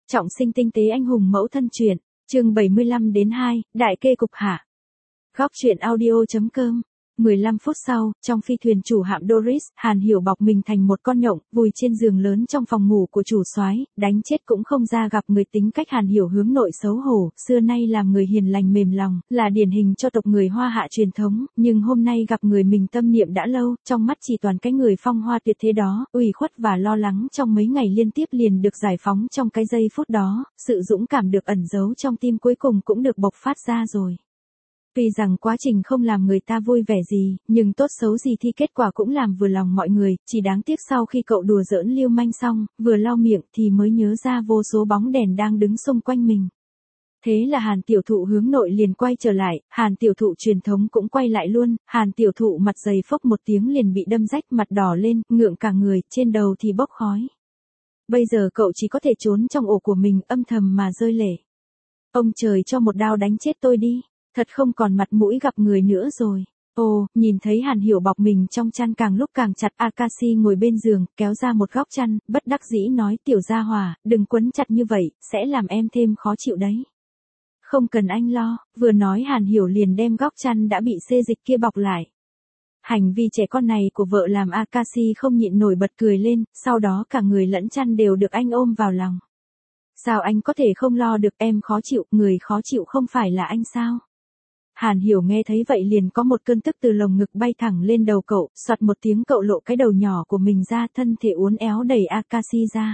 Trọng sinh tinh tế anh hùng mẫu thân truyện, chương 75-2, Đại kê cục hạ. Góc truyện audio.com. 15 phút sau, trong phi thuyền chủ hạm Doris, Hàn Hiểu bọc mình thành một con nhộng, vùi trên giường lớn trong phòng ngủ của chủ soái, đánh chết cũng không ra gặp người. Tính cách Hàn Hiểu hướng nội xấu hổ, xưa nay làm người hiền lành mềm lòng, là điển hình cho tộc người Hoa Hạ truyền thống, nhưng hôm nay gặp người mình tâm niệm đã lâu, trong mắt chỉ toàn cái người phong hoa tuyệt thế đó, ủy khuất và lo lắng trong mấy ngày liên tiếp liền được giải phóng trong cái giây phút đó, sự dũng cảm được ẩn giấu trong tim cuối cùng cũng được bộc phát ra rồi. Tuy rằng quá trình không làm người ta vui vẻ gì, nhưng tốt xấu gì thì kết quả cũng làm vừa lòng mọi người, chỉ đáng tiếc sau khi cậu đùa giỡn lưu manh xong, vừa lau miệng thì mới nhớ ra vô số bóng đèn đang đứng xung quanh mình. Thế là Hàn tiểu thụ hướng nội liền quay trở lại, Hàn tiểu thụ truyền thống cũng quay lại luôn, Hàn tiểu thụ mặt dày phốc một tiếng liền bị đâm rách, mặt đỏ lên, ngượng cả người, trên đầu thì bốc khói. Bây giờ cậu chỉ có thể trốn trong ổ của mình, âm thầm mà rơi lệ. Ông trời cho một đao đánh chết tôi đi. Thật không còn mặt mũi gặp người nữa rồi. Ồ, nhìn thấy Hàn Hiểu bọc mình trong chăn càng lúc càng chặt, Akashi ngồi bên giường, kéo ra một góc chăn, bất đắc dĩ nói, tiểu gia hòa, đừng quấn chặt như vậy, sẽ làm em thêm khó chịu đấy. Không cần anh lo, vừa nói Hàn Hiểu liền đem góc chăn đã bị xê dịch kia bọc lại. Hành vi trẻ con này của vợ làm Akashi không nhịn nổi bật cười lên, sau đó cả người lẫn chăn đều được anh ôm vào lòng. Sao anh có thể không lo được, em khó chịu, người khó chịu không phải là anh sao? Hàn Hiểu nghe thấy vậy liền có một cơn tức từ lồng ngực bay thẳng lên đầu cậu, soạt một tiếng cậu lộ cái đầu nhỏ của mình ra, thân thể uốn éo đẩy Akashi ra.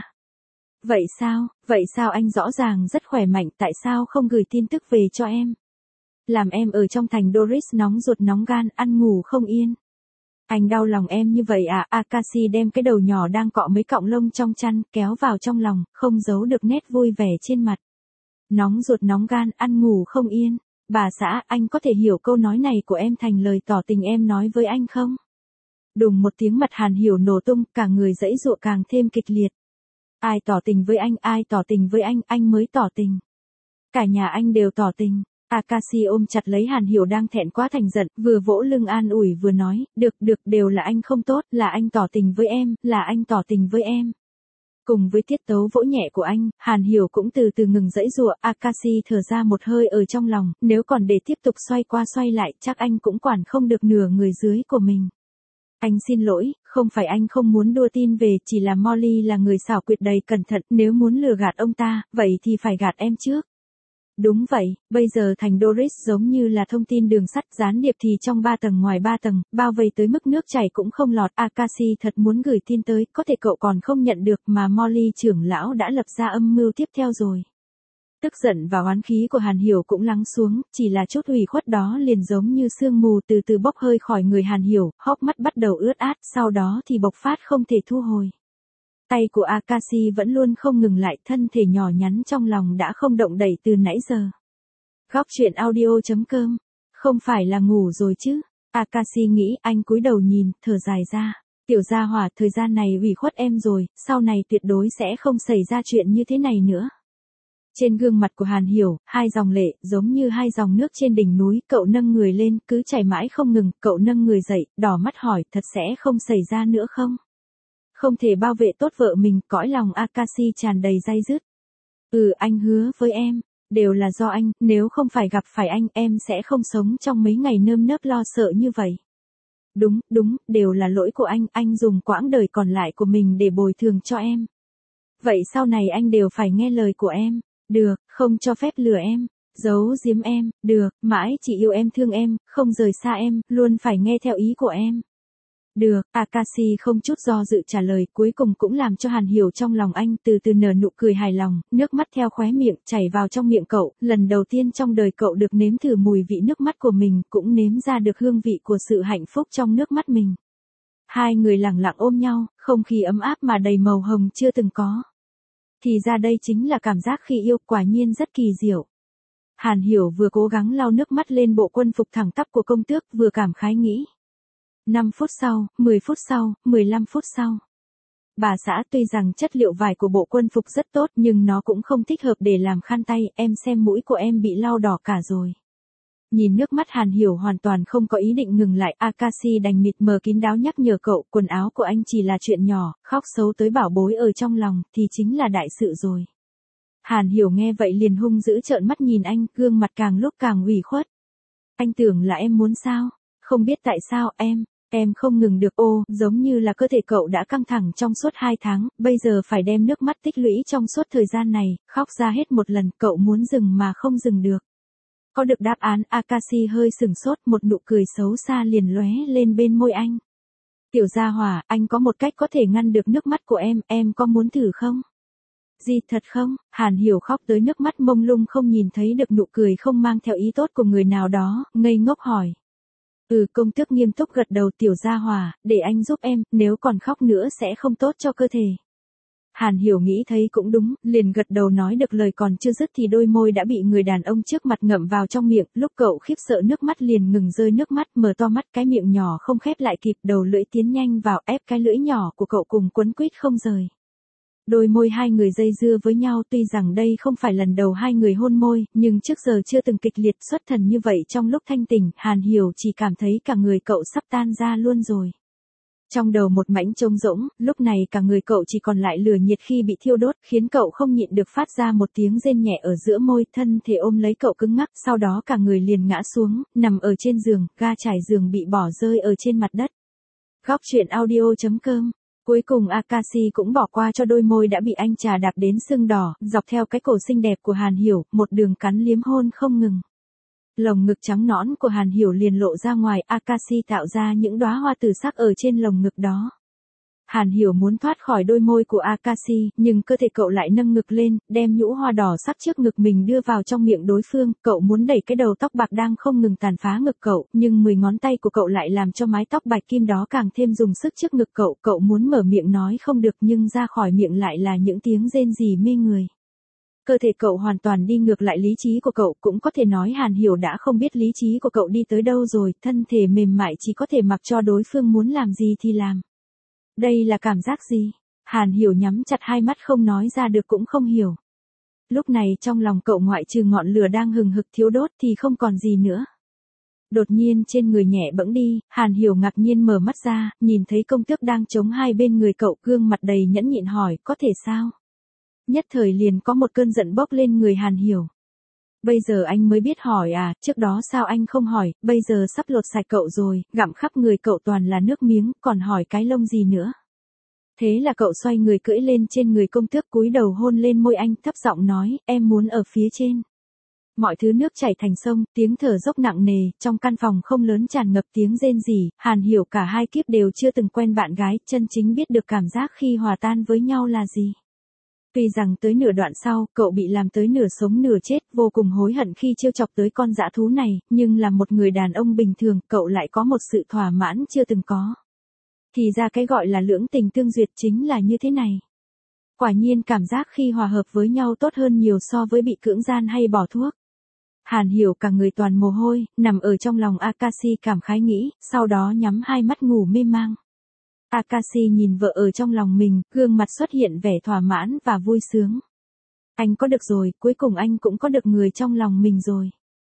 Vậy sao anh rõ ràng rất khỏe mạnh, tại sao không gửi tin tức về cho em? Làm em ở trong thành Doris nóng ruột nóng gan, ăn ngủ không yên. Anh đau lòng em như vậy à? Akashi đem cái đầu nhỏ đang cọ mấy cọng lông trong chăn, kéo vào trong lòng, không giấu được nét vui vẻ trên mặt. Nóng ruột nóng gan, ăn ngủ không yên. Bà xã, anh có thể hiểu câu nói này của em thành lời tỏ tình em nói với anh không? Đùng một tiếng, mặt Hàn Hiểu nổ tung, cả người giãy giụa càng thêm kịch liệt. Ai tỏ tình với anh, ai tỏ tình với anh mới tỏ tình. Cả nhà anh đều tỏ tình. Akashi ôm chặt lấy Hàn Hiểu đang thẹn quá thành giận, vừa vỗ lưng an ủi vừa nói, được, đều là anh không tốt, là anh tỏ tình với em, là anh tỏ tình với em. Cùng với tiết tấu vỗ nhẹ của anh, Hàn Hiểu cũng từ từ ngừng giãy giụa, Akashi thở ra một hơi ở trong lòng, nếu còn để tiếp tục xoay qua xoay lại, chắc anh cũng quản không được nửa người dưới của mình. Anh xin lỗi, không phải anh không muốn đưa tin về, chỉ là Molly là người xảo quyệt đầy cẩn thận, nếu muốn lừa gạt ông ta, vậy thì phải gạt em trước. Đúng vậy, bây giờ thành Doris giống như là thông tin đường sắt, gián điệp thì trong 3 tầng ngoài 3 tầng, bao vây tới mức nước chảy cũng không lọt. Akashi thật muốn gửi tin tới, có thể cậu còn không nhận được mà Molly trưởng lão đã lập ra âm mưu tiếp theo rồi. Tức giận và oán khí của Hàn Hiểu cũng lắng xuống, chỉ là chút ủy khuất đó liền giống như sương mù từ từ bốc hơi khỏi người Hàn Hiểu, hốc mắt bắt đầu ướt át, sau đó thì bộc phát không thể thu hồi. Tay của Akashi vẫn luôn không ngừng lại, thân thể nhỏ nhắn trong lòng đã không động đậy từ nãy giờ. Góc truyện audio.com. Không phải là ngủ rồi chứ? Akashi nghĩ, anh cúi đầu nhìn, thở dài ra. Tiểu gia hỏa, thời gian này ủy khuất em rồi, sau này tuyệt đối sẽ không xảy ra chuyện như thế này nữa. Trên gương mặt của Hàn Hiểu, hai dòng lệ, giống như hai dòng nước trên đỉnh núi, cậu nâng người lên, cứ chảy mãi không ngừng, cậu nâng người dậy, đỏ mắt hỏi, thật sẽ không xảy ra nữa không? Không thể bảo vệ tốt vợ mình, cõi lòng Akashi tràn đầy day dứt. Anh hứa với em, đều là do anh, nếu không phải gặp phải anh, em sẽ không sống trong mấy ngày nơm nớp lo sợ như vậy. Đúng, đều là lỗi của anh dùng quãng đời còn lại của mình để bồi thường cho em. Vậy sau này anh đều phải nghe lời của em, được, không cho phép lừa em, giấu giếm em, được, mãi chỉ yêu em thương em, không rời xa em, luôn phải nghe theo ý của em. Được, Akashi không chút do dự trả lời, cuối cùng cũng làm cho Hàn Hiểu trong lòng anh từ từ nở nụ cười hài lòng, nước mắt theo khóe miệng chảy vào trong miệng cậu, lần đầu tiên trong đời cậu được nếm thử mùi vị nước mắt của mình, cũng nếm ra được hương vị của sự hạnh phúc trong nước mắt mình. Hai người lẳng lặng ôm nhau, không khí ấm áp mà đầy màu hồng chưa từng có. Thì ra đây chính là cảm giác khi yêu, quả nhiên rất kỳ diệu. Hàn Hiểu vừa cố gắng lau nước mắt lên bộ quân phục thẳng tắp của công tước, vừa cảm khái nghĩ. 5 phút sau, 10 phút sau, 15 phút sau. Bà xã, tuy rằng chất liệu vải của bộ quân phục rất tốt nhưng nó cũng không thích hợp để làm khăn tay, em xem mũi của em bị lau đỏ cả rồi. Nhìn nước mắt Hàn Hiểu hoàn toàn không có ý định ngừng lại, Akashi đành mịt mờ kín đáo nhắc nhở cậu, quần áo của anh chỉ là chuyện nhỏ, khóc xấu tới bảo bối ở trong lòng thì chính là đại sự rồi. Hàn Hiểu nghe vậy liền hung dữ trợn mắt nhìn anh, gương mặt càng lúc càng ủy khuất. Anh tưởng là em muốn sao? Không biết tại sao em không ngừng được giống như là cơ thể cậu đã căng thẳng trong suốt 2 tháng, bây giờ phải đem nước mắt tích lũy trong suốt thời gian này, khóc ra hết một lần, cậu muốn dừng mà không dừng được. Có được đáp án, Akashi hơi sừng sốt, một nụ cười xấu xa liền lóe lên bên môi anh. Tiểu gia hỏa, anh có một cách có thể ngăn được nước mắt của em có muốn thử không? Gì thật không? Hàn Hiểu khóc tới nước mắt mông lung không nhìn thấy được nụ cười không mang theo ý tốt của người nào đó, ngây ngốc hỏi. Công tước nghiêm túc gật đầu, tiểu gia hỏa, để anh giúp em, nếu còn khóc nữa sẽ không tốt cho cơ thể. Hàn Hiểu nghĩ thấy cũng đúng, liền gật đầu, nói được lời còn chưa dứt thì đôi môi đã bị người đàn ông trước mặt ngậm vào trong miệng, lúc cậu khiếp sợ nước mắt liền ngừng rơi nước mắt, mở to mắt, cái miệng nhỏ không khép lại kịp, đầu lưỡi tiến nhanh vào ép cái lưỡi nhỏ của cậu cùng quấn quýt không rời. Đôi môi hai người dây dưa với nhau, tuy rằng đây không phải lần đầu hai người hôn môi, nhưng trước giờ chưa từng kịch liệt xuất thần như vậy trong lúc thanh tỉnh, Hàn Hiểu chỉ cảm thấy cả người cậu sắp tan ra luôn rồi. Trong đầu một mảnh trống rỗng, lúc này cả người cậu chỉ còn lại lửa nhiệt khi bị thiêu đốt, khiến cậu không nhịn được phát ra một tiếng rên nhẹ ở giữa môi, thân thể ôm lấy cậu cứng ngắc, sau đó cả người liền ngã xuống, nằm ở trên giường, ga trải giường bị bỏ rơi ở trên mặt đất. Góc truyện audio.com. Cuối cùng Akashi cũng bỏ qua cho đôi môi đã bị anh trà đạp đến sưng đỏ, dọc theo cái cổ xinh đẹp của Hàn Hiểu, một đường cắn liếm hôn không ngừng. Lồng ngực trắng nõn của Hàn Hiểu liền lộ ra ngoài, Akashi tạo ra những đóa hoa tử sắc ở trên lồng ngực đó. Hàn Hiểu muốn thoát khỏi đôi môi của Akashi, nhưng cơ thể cậu lại nâng ngực lên, đem nhũ hoa đỏ sắc trước ngực mình đưa vào trong miệng đối phương, cậu muốn đẩy cái đầu tóc bạc đang không ngừng tàn phá ngực cậu, nhưng 10 ngón tay của cậu lại làm cho mái tóc bạch kim đó càng thêm dùng sức trước ngực cậu muốn mở miệng nói không được nhưng ra khỏi miệng lại là những tiếng rên rỉ mê người. Cơ thể cậu hoàn toàn đi ngược lại lý trí của cậu, cũng có thể nói Hàn Hiểu đã không biết lý trí của cậu đi tới đâu rồi, thân thể mềm mại chỉ có thể mặc cho đối phương muốn làm gì thì làm. Đây là cảm giác gì? Hàn Hiểu nhắm chặt hai mắt không nói ra được cũng không hiểu. Lúc này trong lòng cậu ngoại trừ ngọn lửa đang hừng hực thiêu đốt thì không còn gì nữa. Đột nhiên trên người nhẹ bẫng đi, Hàn Hiểu ngạc nhiên mở mắt ra, nhìn thấy công tước đang chống hai bên người cậu, gương mặt đầy nhẫn nhịn hỏi, có thể sao? Nhất thời liền có một cơn giận bốc lên người Hàn Hiểu. Bây giờ anh mới biết hỏi à, trước đó sao anh không hỏi, bây giờ sắp lột sạch cậu rồi, gặm khắp người cậu toàn là nước miếng, còn hỏi cái lông gì nữa. Thế là cậu xoay người cưỡi lên trên người công tước, cúi đầu hôn lên môi anh, thấp giọng nói, em muốn ở phía trên. Mọi thứ nước chảy thành sông, tiếng thở dốc nặng nề, trong căn phòng không lớn tràn ngập tiếng rên rỉ, Hàn Hiểu cả hai kiếp đều chưa từng quen bạn gái, chân chính biết được cảm giác khi hòa tan với nhau là gì. Tuy rằng tới nửa đoạn sau, cậu bị làm tới nửa sống nửa chết, vô cùng hối hận khi trêu chọc tới con dã thú này, nhưng là một người đàn ông bình thường, cậu lại có một sự thỏa mãn chưa từng có. Thì ra cái gọi là lưỡng tình tương duyệt chính là như thế này. Quả nhiên cảm giác khi hòa hợp với nhau tốt hơn nhiều so với bị cưỡng gian hay bỏ thuốc. Hàn Hiểu cả người toàn mồ hôi, nằm ở trong lòng Akashi cảm khái nghĩ, sau đó nhắm hai mắt ngủ mê mang. Akashi nhìn vợ ở trong lòng mình, gương mặt xuất hiện vẻ thỏa mãn và vui sướng. Anh có được rồi, cuối cùng anh cũng có được người trong lòng mình rồi.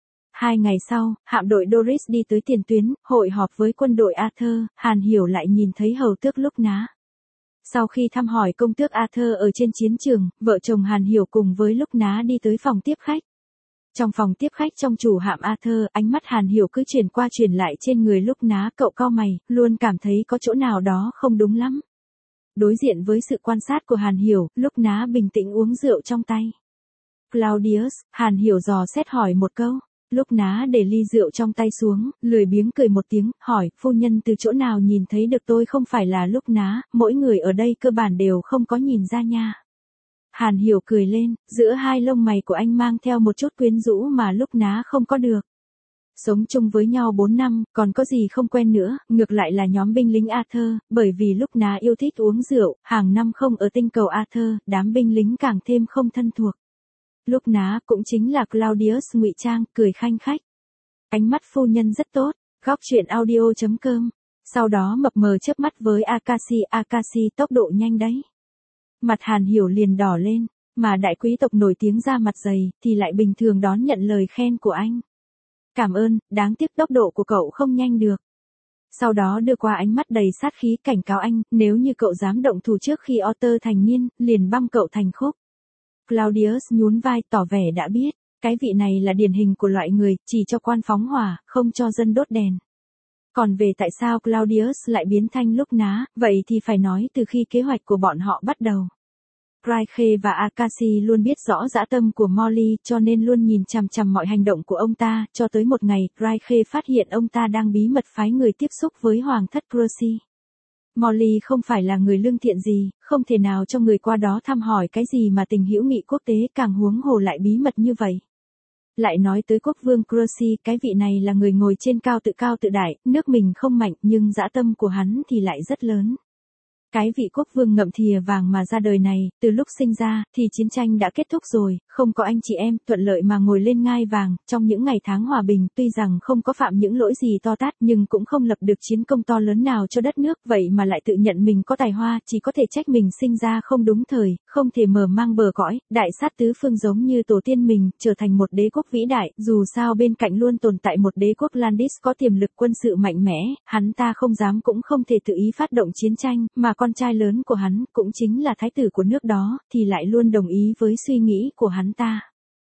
2 ngày sau, hạm đội Doris đi tới tiền tuyến, hội họp với quân đội Arthur, Hàn Hiểu lại nhìn thấy hầu tước Lúc Ná. Sau khi thăm hỏi công tước Arthur ở trên chiến trường, vợ chồng Hàn Hiểu cùng với Lúc Ná đi tới phòng tiếp khách. Trong phòng tiếp khách trong chủ hạm Arthur, ánh mắt Hàn Hiểu cứ chuyển qua chuyển lại trên người Lúc Ná, cậu cau mày, luôn cảm thấy có chỗ nào đó không đúng lắm. Đối diện với sự quan sát của Hàn Hiểu, Lúc Ná bình tĩnh uống rượu trong tay. Claudius, Hàn Hiểu dò xét hỏi một câu. Lúc Ná để ly rượu trong tay xuống, lười biếng cười một tiếng, hỏi, phu nhân từ chỗ nào nhìn thấy được tôi không phải là Lúc Ná, mỗi người ở đây cơ bản đều không có nhìn ra nha. Hàn Hiểu cười lên, giữa hai lông mày của anh mang theo một chút quyến rũ mà Lúc Ná không có được. Sống chung với nhau 4 năm, còn có gì không quen nữa, ngược lại là nhóm binh lính Arthur, bởi vì Lúc Ná yêu thích uống rượu, hàng năm không ở tinh cầu Arthur, đám binh lính càng thêm không thân thuộc. Lúc Ná cũng chính là Claudius ngụy trang, cười khanh khách. Ánh mắt phu nhân rất tốt, góc truyện audio.com. Sau đó mập mờ chớp mắt với Akashi tốc độ nhanh đấy. Mặt Hàn Hiểu liền đỏ lên, mà đại quý tộc nổi tiếng ra mặt dày, thì lại bình thường đón nhận lời khen của anh. Cảm ơn, đáng tiếc tốc độ của cậu không nhanh được. Sau đó đưa qua ánh mắt đầy sát khí cảnh cáo anh, nếu như cậu dám động thủ trước khi Otter thành niên, liền băm cậu thành khúc. Claudius nhún vai tỏ vẻ đã biết, cái vị này là điển hình của loại người, chỉ cho quan phóng hỏa, không cho dân đốt đèn. Còn về tại sao Claudius lại biến thanh lúc ná, vậy thì phải nói từ khi kế hoạch của bọn họ bắt đầu. Craig và Akashi luôn biết rõ dã tâm của Molly cho nên luôn nhìn chằm chằm mọi hành động của ông ta, cho tới một ngày, Craig phát hiện ông ta đang bí mật phái người tiếp xúc với Hoàng thất Percy. Molly không phải là người lương thiện gì, không thể nào cho người qua đó thăm hỏi cái gì mà tình hữu nghị quốc tế càng huống hồ lại bí mật như vậy. Lại nói tới quốc vương Percy, cái vị này là người ngồi trên cao tự đại, nước mình không mạnh nhưng dã tâm của hắn thì lại rất lớn. Cái vị quốc vương ngậm thìa vàng mà ra đời này, từ lúc sinh ra, thì chiến tranh đã kết thúc rồi, không có anh chị em, thuận lợi mà ngồi lên ngai vàng, trong những ngày tháng hòa bình, tuy rằng không có phạm những lỗi gì to tát, nhưng cũng không lập được chiến công to lớn nào cho đất nước, vậy mà lại tự nhận mình có tài hoa, chỉ có thể trách mình sinh ra không đúng thời, không thể mở mang bờ cõi, đại sát tứ phương giống như tổ tiên mình, trở thành một đế quốc vĩ đại, dù sao bên cạnh luôn tồn tại một đế quốc Landis có tiềm lực quân sự mạnh mẽ, hắn ta không dám cũng không thể tự ý phát động chiến tranh, mà con trai lớn của hắn, cũng chính là thái tử của nước đó, thì lại luôn đồng ý với suy nghĩ của hắn ta.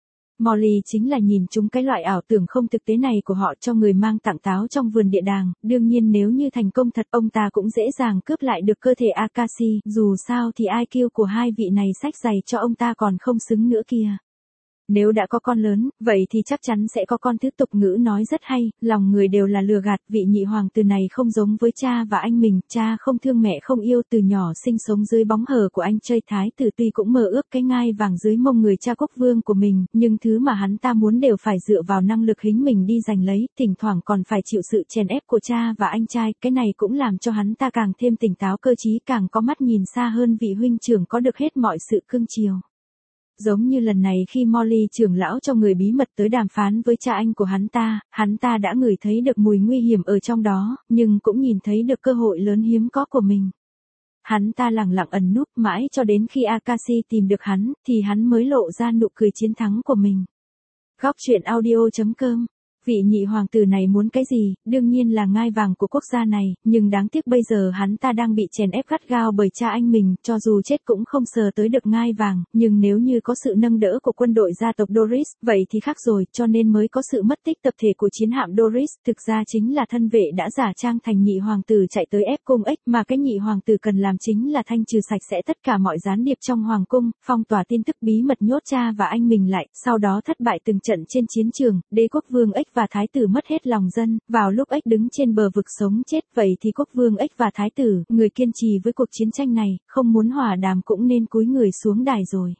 Molly chính là nhìn chúng cái loại ảo tưởng không thực tế này của họ cho người mang tặng táo trong vườn địa đàng, đương nhiên nếu như thành công thật ông ta cũng dễ dàng cướp lại được cơ thể Akashi, dù sao thì IQ của hai vị này xách giày cho ông ta còn không xứng nữa kìa. Nếu đã có con lớn, vậy thì chắc chắn sẽ có con thứ. Tục ngữ nói rất hay, lòng người đều là lừa gạt, vị nhị hoàng tử này không giống với cha và anh mình, cha không thương mẹ không yêu, từ nhỏ sinh sống dưới bóng hờ của anh trai thái tử, tuy cũng mơ ước cái ngai vàng dưới mông người cha quốc vương của mình, nhưng thứ mà hắn ta muốn đều phải dựa vào năng lực hính mình đi giành lấy, thỉnh thoảng còn phải chịu sự chèn ép của cha và anh trai, cái này cũng làm cho hắn ta càng thêm tỉnh táo cơ trí, càng có mắt nhìn xa hơn vị huynh trưởng có được hết mọi sự cưng chiều. Giống như lần này khi Molly trưởng lão cho người bí mật tới đàm phán với cha anh của hắn ta đã ngửi thấy được mùi nguy hiểm ở trong đó, nhưng cũng nhìn thấy được cơ hội lớn hiếm có của mình. Hắn ta lẳng lặng ẩn núp mãi cho đến khi Akashi tìm được hắn, thì hắn mới lộ ra nụ cười chiến thắng của mình. Góc truyện audio.com. Vị nhị hoàng tử này muốn cái gì, đương nhiên là ngai vàng của quốc gia này, nhưng đáng tiếc bây giờ hắn ta đang bị chèn ép gắt gao bởi cha anh mình, cho dù chết cũng không sờ tới được ngai vàng, nhưng nếu như có sự nâng đỡ của quân đội gia tộc Doris, vậy thì khác rồi, cho nên mới có sự mất tích tập thể của chiến hạm Doris, thực ra chính là thân vệ đã giả trang thành nhị hoàng tử chạy tới ép cung ếch, mà cái nhị hoàng tử cần làm chính là thanh trừ sạch sẽ tất cả mọi gián điệp trong hoàng cung, phong tỏa tin tức bí mật nhốt cha và anh mình lại, sau đó thất bại từng trận trên chiến trường, đế quốc vương ếch và thái tử mất hết lòng dân, vào lúc ếch đứng trên bờ vực sống chết, vậy thì quốc vương ếch và thái tử, người kiên trì với cuộc chiến tranh này, không muốn hòa đàm cũng nên cúi người xuống đài rồi.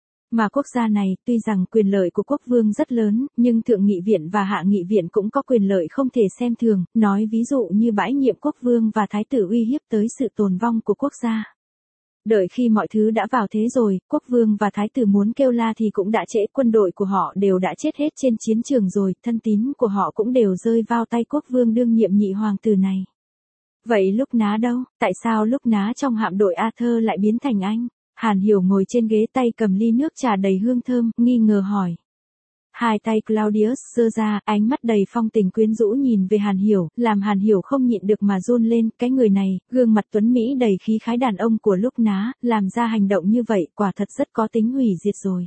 Mà quốc gia này, tuy rằng quyền lợi của quốc vương rất lớn, nhưng thượng nghị viện và hạ nghị viện cũng có quyền lợi không thể xem thường, nói ví dụ như bãi nhiệm quốc vương và thái tử uy hiếp tới sự tồn vong của quốc gia. Đợi khi mọi thứ đã vào thế rồi, quốc vương và thái tử muốn kêu la thì cũng đã trễ, quân đội của họ đều đã chết hết trên chiến trường rồi, thân tín của họ cũng đều rơi vào tay quốc vương đương nhiệm nhị hoàng tử này. Vậy lúc ná đâu, tại sao lúc ná trong hạm đội Arthur lại biến thành anh? Hàn Hiểu ngồi trên ghế tay cầm ly nước trà đầy hương thơm, nghi ngờ hỏi. Hai tay Claudius giơ ra, ánh mắt đầy phong tình quyến rũ nhìn về Hàn Hiểu, làm Hàn Hiểu không nhịn được mà run lên, cái người này, gương mặt tuấn Mỹ đầy khí khái đàn ông của lúc ná, làm ra hành động như vậy, quả thật rất có tính hủy diệt rồi.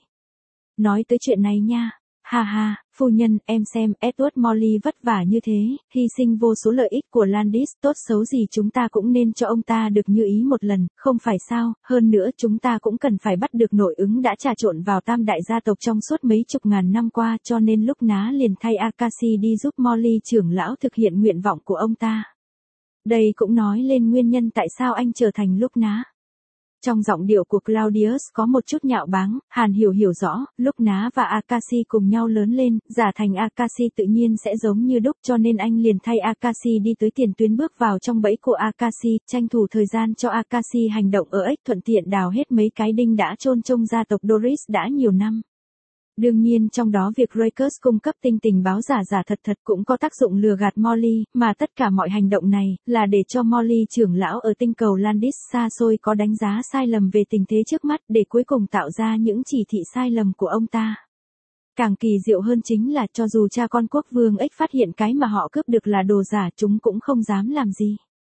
Nói tới chuyện này nha. Ha ha, phu nhân, em xem, Edward Morley vất vả như thế, hy sinh vô số lợi ích của Landis, tốt xấu gì chúng ta cũng nên cho ông ta được như ý một lần, không phải sao, hơn nữa chúng ta cũng cần phải bắt được nội ứng đã trà trộn vào tam đại gia tộc trong suốt mấy chục ngàn năm qua, cho nên lúc ná liền thay Akashi đi giúp Morley trưởng lão thực hiện nguyện vọng của ông ta. Đây cũng nói lên nguyên nhân tại sao anh trở thành lúc ná. Trong giọng điệu của Claudius có một chút nhạo báng, Hàn Hiểu hiểu rõ, lúc ná và Akashi cùng nhau lớn lên, giả thành Akashi tự nhiên sẽ giống như đúc, cho nên anh liền thay Akashi đi tới tiền tuyến bước vào trong bẫy của Akashi, tranh thủ thời gian cho Akashi hành động ở ếch, thuận tiện đào hết mấy cái đinh đã chôn trong gia tộc Doris đã nhiều năm. Đương nhiên trong đó việc Rakers cung cấp tình báo giả thật cũng có tác dụng lừa gạt Molly, mà tất cả mọi hành động này là để cho Molly trưởng lão ở tinh cầu Landis xa xôi có đánh giá sai lầm về tình thế trước mắt, để cuối cùng tạo ra những chỉ thị sai lầm của ông ta. Càng kỳ diệu hơn chính là cho dù cha con quốc vương ếch phát hiện cái mà họ cướp được là đồ giả, chúng cũng không dám làm gì.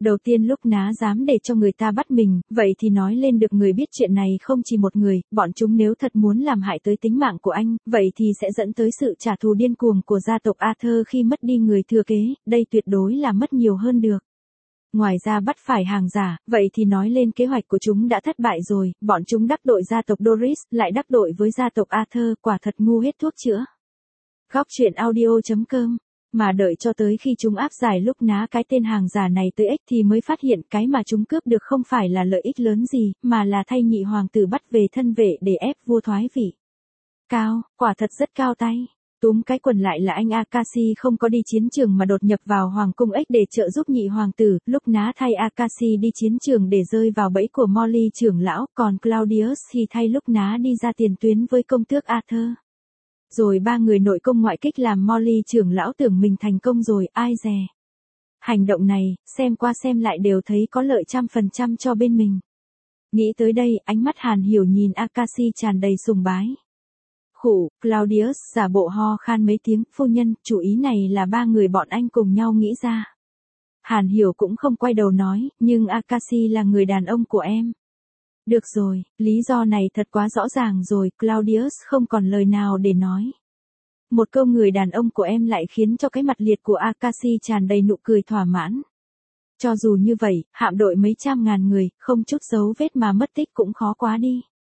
Đầu tiên lúc ná dám để cho người ta bắt mình, vậy thì nói lên được người biết chuyện này không chỉ một người, bọn chúng nếu thật muốn làm hại tới tính mạng của anh, vậy thì sẽ dẫn tới sự trả thù điên cuồng của gia tộc Arthur khi mất đi người thừa kế, đây tuyệt đối là mất nhiều hơn được. Ngoài ra bắt phải hàng giả, vậy thì nói lên kế hoạch của chúng đã thất bại rồi, bọn chúng đắc tội gia tộc Doris, lại đắc tội với gia tộc Arthur, quả thật ngu hết thuốc chữa. Góc truyện audio.com. Mà đợi cho tới khi chúng áp giải lúc ná cái tên hàng giả này tới ích thì mới phát hiện cái mà chúng cướp được không phải là lợi ích lớn gì, mà là thay nhị hoàng tử bắt về thân vệ để ép vua thoái vị. Cao, quả thật rất cao tay. Túm cái quần lại là anh Akashi không có đi chiến trường mà đột nhập vào hoàng cung ích để trợ giúp nhị hoàng tử, lúc ná thay Akashi đi chiến trường để rơi vào bẫy của Molly trưởng lão, còn Claudius thì thay lúc ná đi ra tiền tuyến với công tước Arthur. Rồi ba người nội công ngoại kích làm Molly trưởng lão tưởng mình thành công rồi, ai dè. Hành động này, xem qua xem lại đều thấy có lợi 100% cho bên mình. Nghĩ tới đây, ánh mắt Hàn Hiểu nhìn Akashi tràn đầy sùng bái. Khủ, Claudius giả bộ ho khan mấy tiếng, phu nhân, chủ ý này là ba người bọn anh cùng nhau nghĩ ra. Hàn Hiểu cũng không quay đầu nói, nhưng Akashi là người đàn ông của em. Được rồi, lý do này thật quá rõ ràng rồi, Claudius không còn lời nào để nói. Một câu người đàn ông của em lại khiến cho cái mặt liệt của Akashi tràn đầy nụ cười thỏa mãn. Cho dù như vậy, hạm đội mấy trăm ngàn người, không chút dấu vết mà mất tích cũng khó quá đi.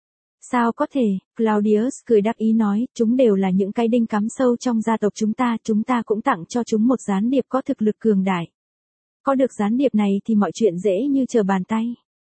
Sao có thể, Claudius cười đắc ý nói, chúng đều là những cái đinh cắm sâu trong gia tộc chúng ta cũng tặng cho chúng một gián điệp có thực lực cường đại. Có được gián điệp này thì mọi chuyện dễ như trở bàn tay.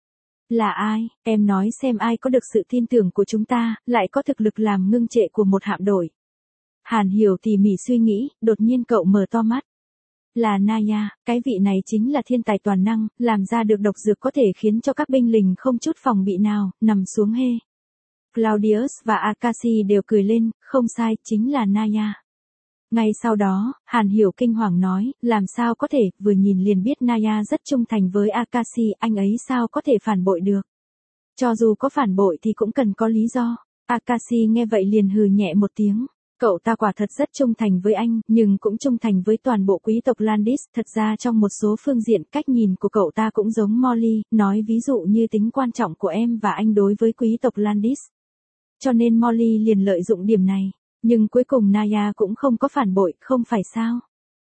Là ai, em nói xem ai có được sự tin tưởng của chúng ta, lại có thực lực làm ngưng trệ của một hạm đội. Hàn Hiểu tỉ mỉ suy nghĩ, đột nhiên cậu mở to mắt. Là Naya, cái vị này chính là thiên tài toàn năng, làm ra được độc dược có thể khiến cho các binh lính không chút phòng bị nào, nằm xuống hê. Claudius và Akashi đều cười lên, không sai, chính là Naya. Ngay sau đó, Hàn Hiểu kinh hoàng nói, làm sao có thể, vừa nhìn liền biết Naya rất trung thành với Akashi, anh ấy sao có thể phản bội được. Cho dù có phản bội thì cũng cần có lý do. Akashi nghe vậy liền hừ nhẹ một tiếng. Cậu ta quả thật rất trung thành với anh, nhưng cũng trung thành với toàn bộ quý tộc Landis. Thật ra trong một số phương diện cách nhìn của cậu ta cũng giống Molly, nói ví dụ như tính quan trọng của em và anh đối với quý tộc Landis. Cho nên Molly liền lợi dụng điểm này. Nhưng cuối cùng Naya cũng không có phản bội, không phải sao?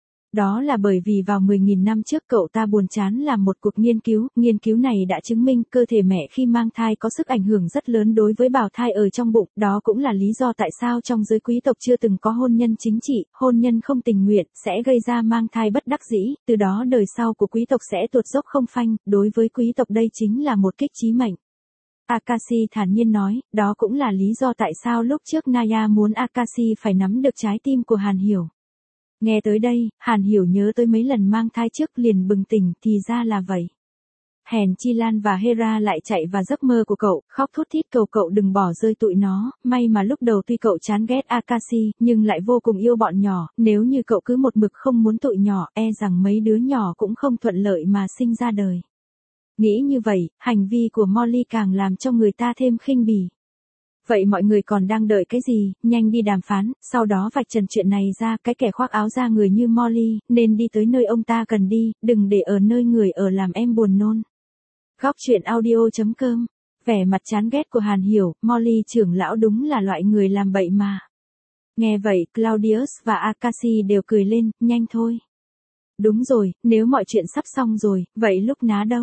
Đó là bởi vì vào 10.000 năm trước cậu ta buồn chán làm một cuộc nghiên cứu này đã chứng minh cơ thể mẹ khi mang thai có sức ảnh hưởng rất lớn đối với bào thai ở trong bụng, đó cũng là lý do tại sao trong giới quý tộc chưa từng có hôn nhân chính trị, hôn nhân không tình nguyện, sẽ gây ra mang thai bất đắc dĩ, từ đó đời sau của quý tộc sẽ tuột dốc không phanh, đối với quý tộc đây chính là một kích chí mệnh. Akashi thản nhiên nói, đó cũng là lý do tại sao lúc trước Naya muốn Akashi phải nắm được trái tim của Hàn Hiểu. Nghe tới đây, Hàn Hiểu nhớ tới mấy lần mang thai trước liền bừng tỉnh, thì ra là vậy. Hèn chi Lan và Hera lại chạy vào giấc mơ của cậu, khóc thút thít cầu cậu đừng bỏ rơi tụi nó, may mà lúc đầu tuy cậu chán ghét Akashi, nhưng lại vô cùng yêu bọn nhỏ, nếu như cậu cứ một mực không muốn tụi nhỏ, e rằng mấy đứa nhỏ cũng không thuận lợi mà sinh ra đời. Nghĩ như vậy, hành vi của Molly càng làm cho người ta thêm khinh bỉ. Vậy mọi người còn đang đợi cái gì, nhanh đi đàm phán, sau đó vạch trần chuyện này ra, cái kẻ khoác áo da người như Molly, nên đi tới nơi ông ta cần đi, đừng để ở nơi người ở làm em buồn nôn. Góc truyện audio.com. Vẻ mặt chán ghét của Hàn Hiểu, Molly trưởng lão đúng là loại người làm bậy mà. Nghe vậy, Claudius và Akashi đều cười lên, nhanh thôi. Đúng rồi, nếu mọi chuyện sắp xong rồi, vậy lúc ná đâu?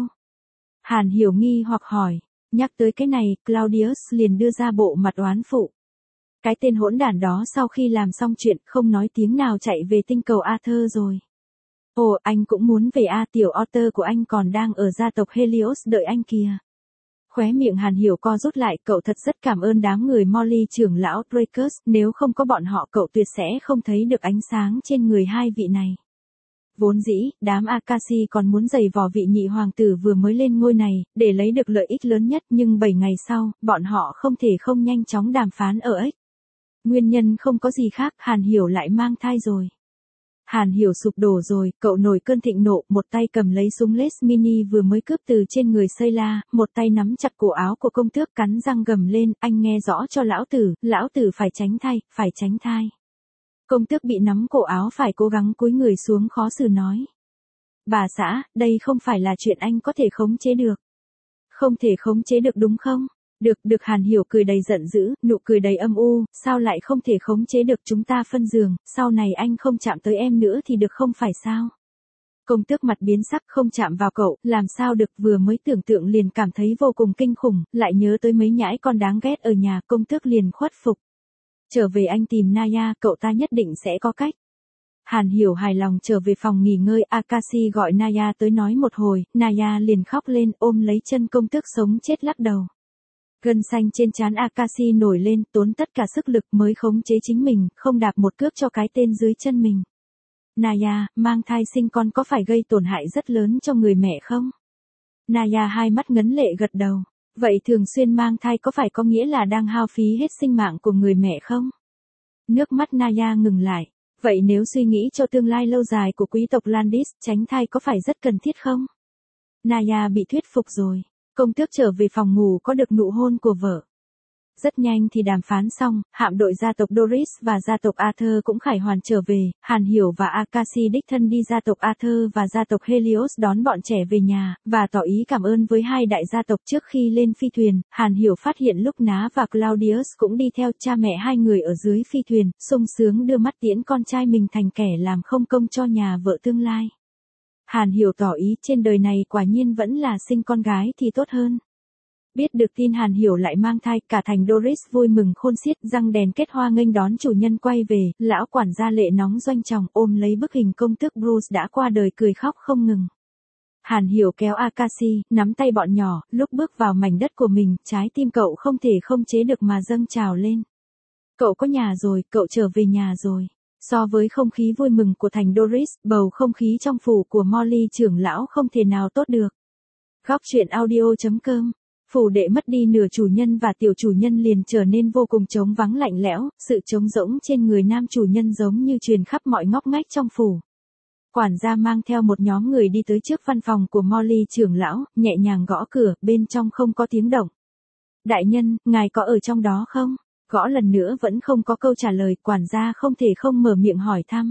Hàn Hiểu nghi hoặc hỏi. Nhắc tới cái này, Claudius liền đưa ra bộ mặt oán phụ. Cái tên hỗn đản đó sau khi làm xong chuyện không nói tiếng nào chạy về tinh cầu Arthur rồi. Ồ, anh cũng muốn về tiểu Otter của anh còn đang ở gia tộc Helios đợi anh kìa. Khóe miệng Hàn Hiểu co rút lại, cậu thật rất cảm ơn đám người Molly trưởng lão Dracus, nếu không có bọn họ cậu tuyệt sẽ không thấy được ánh sáng trên người hai vị này. Vốn dĩ, đám Akashi còn muốn giày vò vị nhị hoàng tử vừa mới lên ngôi này, để lấy được lợi ích lớn nhất, nhưng 7 ngày sau, bọn họ không thể không nhanh chóng đàm phán ở ích. Nguyên nhân không có gì khác, Hàn Hiểu lại mang thai rồi. Hàn Hiểu sụp đổ rồi, cậu nổi cơn thịnh nộ, một tay cầm lấy súng Les Mini vừa mới cướp từ trên người Sayla, một tay nắm chặt cổ áo của công tước cắn răng gầm lên, anh nghe rõ cho lão tử phải tránh thai. Công tước bị nắm cổ áo phải cố gắng cúi người xuống khó xử nói. Bà xã, đây không phải là chuyện anh có thể khống chế được. Không thể khống chế được đúng không? Được Hàn Hiểu cười đầy giận dữ, nụ cười đầy âm u, sao lại không thể khống chế được, chúng ta phân giường, sau này anh không chạm tới em nữa thì được không phải sao? Công tước mặt biến sắc, không chạm vào cậu, làm sao được, vừa mới tưởng tượng liền cảm thấy vô cùng kinh khủng, lại nhớ tới mấy nhãi con đáng ghét ở nhà, công tước liền khuất phục. Trở về anh tìm Naya, cậu ta nhất định sẽ có cách. Hàn Hiểu hài lòng trở về phòng nghỉ ngơi, Akashi gọi Naya tới nói một hồi, Naya liền khóc lên, ôm lấy chân công tước sống chết lắc đầu. Gân xanh trên trán Akashi nổi lên, tốn tất cả sức lực mới khống chế chính mình, không đạp một cước cho cái tên dưới chân mình. Naya, mang thai sinh con có phải gây tổn hại rất lớn cho người mẹ không? Naya hai mắt ngấn lệ gật đầu. Vậy thường xuyên mang thai có phải có nghĩa là đang hao phí hết sinh mạng của người mẹ không? Nước mắt Naya ngừng lại. Vậy nếu suy nghĩ cho tương lai lâu dài của quý tộc Landis, tránh thai có phải rất cần thiết không? Naya bị thuyết phục rồi. Công tước trở về phòng ngủ có được nụ hôn của vợ. Rất nhanh thì đàm phán xong, hạm đội gia tộc Doris và gia tộc Arthur cũng khải hoàn trở về, Hàn Hiểu và Akashi đích thân đi gia tộc Arthur và gia tộc Helios đón bọn trẻ về nhà, và tỏ ý cảm ơn với hai đại gia tộc. Trước khi lên phi thuyền, Hàn Hiểu phát hiện lúc Ná và Claudius cũng đi theo, cha mẹ hai người ở dưới phi thuyền, sung sướng đưa mắt tiễn con trai mình thành kẻ làm không công cho nhà vợ tương lai. Hàn Hiểu tỏ ý trên đời này quả nhiên vẫn là sinh con gái thì tốt hơn. Biết được tin Hàn Hiểu lại mang thai, cả thành Doris vui mừng khôn xiết, răng đèn kết hoa nghênh đón chủ nhân quay về, lão quản gia lệ nóng doanh trọng ôm lấy bức hình công tước Bruce đã qua đời cười khóc không ngừng. Hàn Hiểu kéo Akashi, nắm tay bọn nhỏ, lúc bước vào mảnh đất của mình, trái tim cậu không thể không chế được mà dâng trào lên. Cậu có nhà rồi, cậu trở về nhà rồi. So với không khí vui mừng của thành Doris, bầu không khí trong phủ của Molly trưởng lão không thể nào tốt được. Góc truyện audio.com. Phủ đệ mất đi nửa chủ nhân và tiểu chủ nhân liền trở nên vô cùng trống vắng lạnh lẽo, sự trống rỗng trên người nam chủ nhân giống như truyền khắp mọi ngóc ngách trong phủ. Quản gia mang theo một nhóm người đi tới trước văn phòng của Molly trưởng lão, nhẹ nhàng gõ cửa, bên trong không có tiếng động. Đại nhân, ngài có ở trong đó không? Gõ lần nữa vẫn không có câu trả lời, quản gia không thể không mở miệng hỏi thăm.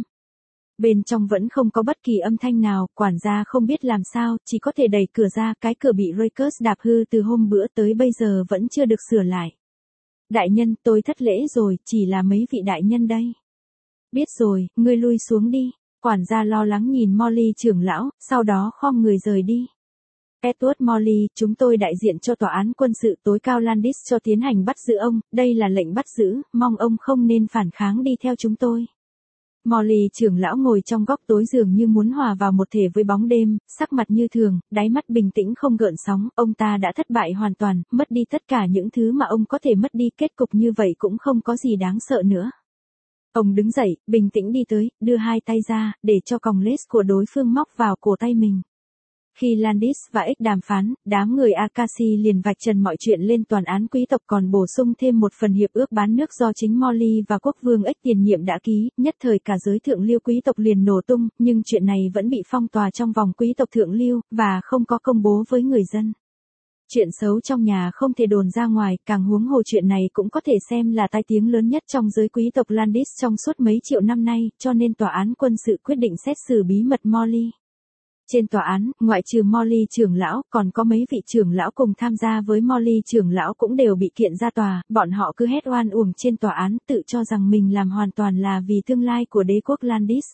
Bên trong vẫn không có bất kỳ âm thanh nào, quản gia không biết làm sao, chỉ có thể đẩy cửa ra, cái cửa bị Rakers đạp hư từ hôm bữa tới bây giờ vẫn chưa được sửa lại. Đại nhân, tôi thất lễ rồi, chỉ là mấy vị đại nhân đây. Biết rồi, ngươi lui xuống đi. Quản gia lo lắng nhìn Molly trưởng lão, sau đó khom người rời đi. Edward Molly, chúng tôi đại diện cho tòa án quân sự tối cao Landis cho tiến hành bắt giữ ông, đây là lệnh bắt giữ, mong ông không nên phản kháng đi theo chúng tôi. Molly trưởng lão ngồi trong góc tối dường như muốn hòa vào một thể với bóng đêm, sắc mặt như thường, đáy mắt bình tĩnh không gợn sóng, ông ta đã thất bại hoàn toàn, mất đi tất cả những thứ mà ông có thể mất đi, kết cục như vậy cũng không có gì đáng sợ nữa. Ông đứng dậy, bình tĩnh đi tới, đưa hai tay ra, để cho còng lace của đối phương móc vào cổ tay mình. Khi Landis và X đàm phán, đám người Akashi liền vạch trần mọi chuyện lên toàn án quý tộc, còn bổ sung thêm một phần hiệp ước bán nước do chính Molly và quốc vương X tiền nhiệm đã ký, nhất thời cả giới thượng lưu quý tộc liền nổ tung, nhưng chuyện này vẫn bị phong tỏa trong vòng quý tộc thượng lưu, và không có công bố với người dân. Chuyện xấu trong nhà không thể đồn ra ngoài, càng huống hồ chuyện này cũng có thể xem là tai tiếng lớn nhất trong giới quý tộc Landis trong suốt mấy triệu năm nay, cho nên tòa án quân sự quyết định xét xử bí mật Molly. Trên tòa án, ngoại trừ Molly trưởng lão, còn có mấy vị trưởng lão cùng tham gia với Molly trưởng lão cũng đều bị kiện ra tòa, bọn họ cứ hét oan uổng trên tòa án, tự cho rằng mình làm hoàn toàn là vì tương lai của đế quốc Landis.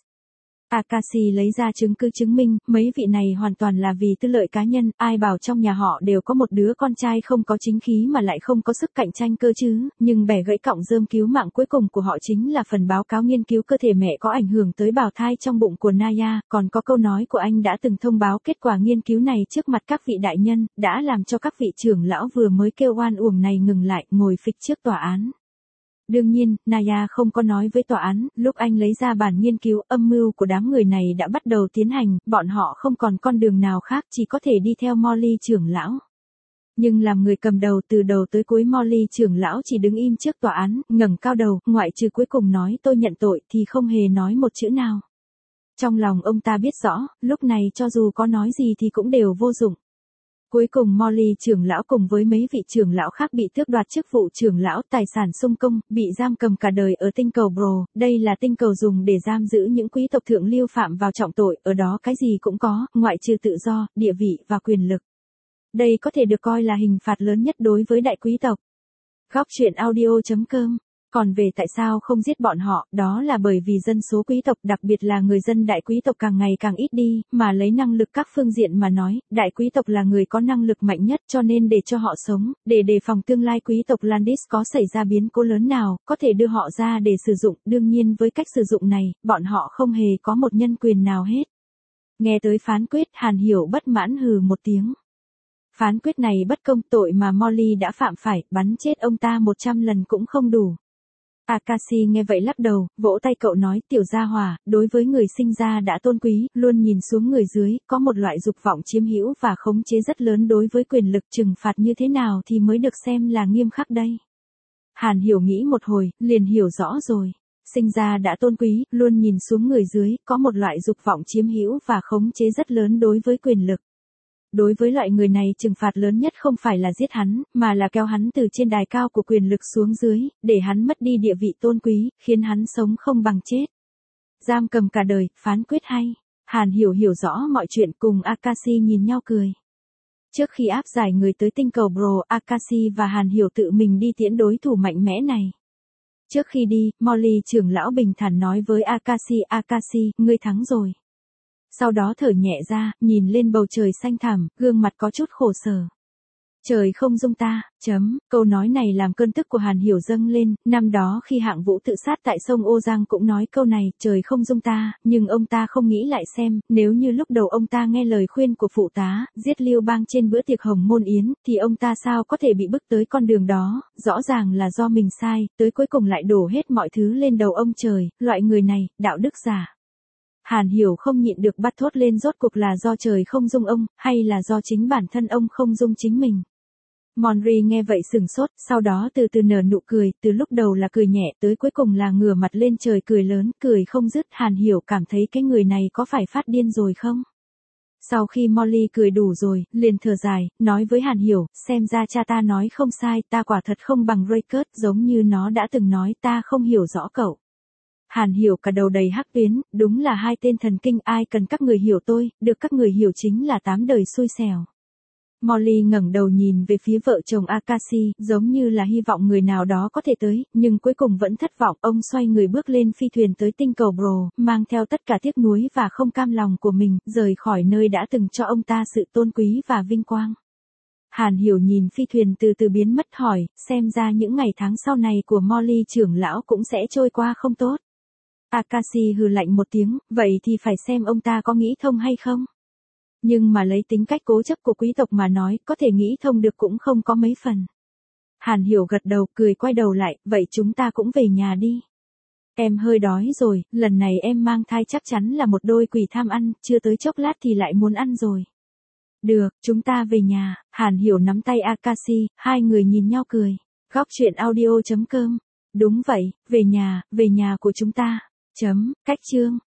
Akashi lấy ra chứng cứ chứng minh, mấy vị này hoàn toàn là vì tư lợi cá nhân, ai bảo trong nhà họ đều có một đứa con trai không có chính khí mà lại không có sức cạnh tranh cơ chứ, nhưng bẻ gãy cọng rơm cứu mạng cuối cùng của họ chính là phần báo cáo nghiên cứu cơ thể mẹ có ảnh hưởng tới bào thai trong bụng của Naya, còn có câu nói của anh đã từng thông báo kết quả nghiên cứu này trước mặt các vị đại nhân, đã làm cho các vị trưởng lão vừa mới kêu oan uổng này ngừng lại, ngồi phịch trước tòa án. Đương nhiên, Naya không có nói với tòa án, lúc anh lấy ra bản nghiên cứu, âm mưu của đám người này đã bắt đầu tiến hành, bọn họ không còn con đường nào khác, chỉ có thể đi theo Molly trưởng lão. Nhưng làm người cầm đầu từ đầu tới cuối, Molly trưởng lão chỉ đứng im trước tòa án, ngẩng cao đầu, ngoại trừ cuối cùng nói tôi nhận tội thì không hề nói một chữ nào. Trong lòng ông ta biết rõ, lúc này cho dù có nói gì thì cũng đều vô dụng. Cuối cùng Molly trưởng lão cùng với mấy vị trưởng lão khác bị tước đoạt chức vụ trưởng lão, tài sản xung công, bị giam cầm cả đời ở tinh cầu Bro. Đây là tinh cầu dùng để giam giữ những quý tộc thượng lưu phạm vào trọng tội, ở đó cái gì cũng có, ngoại trừ tự do, địa vị và quyền lực. Đây có thể được coi là hình phạt lớn nhất đối với đại quý tộc. Góc truyện audio.com. Còn về tại sao không giết bọn họ, đó là bởi vì dân số quý tộc, đặc biệt là người dân đại quý tộc càng ngày càng ít đi, mà lấy năng lực các phương diện mà nói, đại quý tộc là người có năng lực mạnh nhất, cho nên để cho họ sống, để đề phòng tương lai quý tộc Landis có xảy ra biến cố lớn nào, có thể đưa họ ra để sử dụng, đương nhiên với cách sử dụng này, bọn họ không hề có một nhân quyền nào hết. Nghe tới phán quyết, Hàn Hiểu bất mãn hừ một tiếng. Phán quyết này bất công, tội mà Molly đã phạm phải, bắn chết ông ta 100 lần cũng không đủ. Akashi nghe vậy lắc đầu, vỗ tay cậu nói, tiểu gia hỏa, đối với người sinh ra đã tôn quý, luôn nhìn xuống người dưới, có một loại dục vọng chiếm hữu và khống chế rất lớn đối với quyền lực, trừng phạt như thế nào thì mới được xem là nghiêm khắc đây. Hàn Hiểu nghĩ một hồi, liền hiểu rõ rồi. Sinh ra đã tôn quý, luôn nhìn xuống người dưới, có một loại dục vọng chiếm hữu và khống chế rất lớn đối với quyền lực. Đối với loại người này, trừng phạt lớn nhất không phải là giết hắn, mà là kéo hắn từ trên đài cao của quyền lực xuống dưới, để hắn mất đi địa vị tôn quý, khiến hắn sống không bằng chết. Giam cầm cả đời, phán quyết hay. Hàn Hiểu hiểu rõ mọi chuyện, cùng Akashi nhìn nhau cười. Trước khi áp giải người tới tinh cầu Bro, Akashi và Hàn Hiểu tự mình đi tiễn đối thủ mạnh mẽ này. Trước khi đi, Molly trưởng lão bình thản nói với Akashi, ngươi thắng rồi. Sau đó thở nhẹ ra, nhìn lên bầu trời xanh thẳm, gương mặt có chút khổ sở. Trời không dung ta, câu nói này làm cơn tức của Hàn Hiểu dâng lên, năm đó khi Hạng Vũ tự sát tại sông Ô Giang cũng nói câu này, trời không dung ta, nhưng ông ta không nghĩ lại xem, nếu như lúc đầu ông ta nghe lời khuyên của phụ tá, giết Lưu Bang trên bữa tiệc Hồng Môn Yến, thì ông ta sao có thể bị bức tới con đường đó, rõ ràng là do mình sai, tới cuối cùng lại đổ hết mọi thứ lên đầu ông trời, loại người này, đạo đức giả. Hàn Hiểu không nhịn được bắt thốt lên, rốt cuộc là do trời không dung ông, hay là do chính bản thân ông không dung chính mình. Monri nghe vậy sửng sốt, sau đó từ từ nở nụ cười, từ lúc đầu là cười nhẹ tới cuối cùng là ngửa mặt lên trời cười lớn, cười không dứt. Hàn Hiểu cảm thấy cái người này có phải phát điên rồi không? Sau khi Molly cười đủ rồi, liền thở dài, nói với Hàn Hiểu, xem ra cha ta nói không sai, ta quả thật không bằng Raykert, giống như nó đã từng nói, ta không hiểu rõ cậu. Hàn Hiểu cả đầu đầy hắc tuyến, đúng là hai tên thần kinh, ai cần các người hiểu tôi, được các người hiểu chính là 8 đời xui xẻo. Molly ngẩng đầu nhìn về phía vợ chồng Akashi, giống như là hy vọng người nào đó có thể tới, nhưng cuối cùng vẫn thất vọng. Ông xoay người bước lên phi thuyền tới tinh cầu Bro, mang theo tất cả tiếc nuối và không cam lòng của mình, rời khỏi nơi đã từng cho ông ta sự tôn quý và vinh quang. Hàn Hiểu nhìn phi thuyền từ từ biến mất, hỏi, xem ra những ngày tháng sau này của Molly trưởng lão cũng sẽ trôi qua không tốt. Akashi hừ lạnh một tiếng, vậy thì phải xem ông ta có nghĩ thông hay không. Nhưng mà lấy tính cách cố chấp của quý tộc mà nói, có thể nghĩ thông được cũng không có mấy phần. Hàn Hiểu gật đầu, cười quay đầu lại, vậy chúng ta cũng về nhà đi. Em hơi đói rồi, lần này em mang thai chắc chắn là một đôi quỷ tham ăn, chưa tới chốc lát thì lại muốn ăn rồi. Được, chúng ta về nhà. Hàn Hiểu nắm tay Akashi, hai người nhìn nhau cười. Góc truyện audio.com. Đúng vậy, về nhà của chúng ta. Cách chương.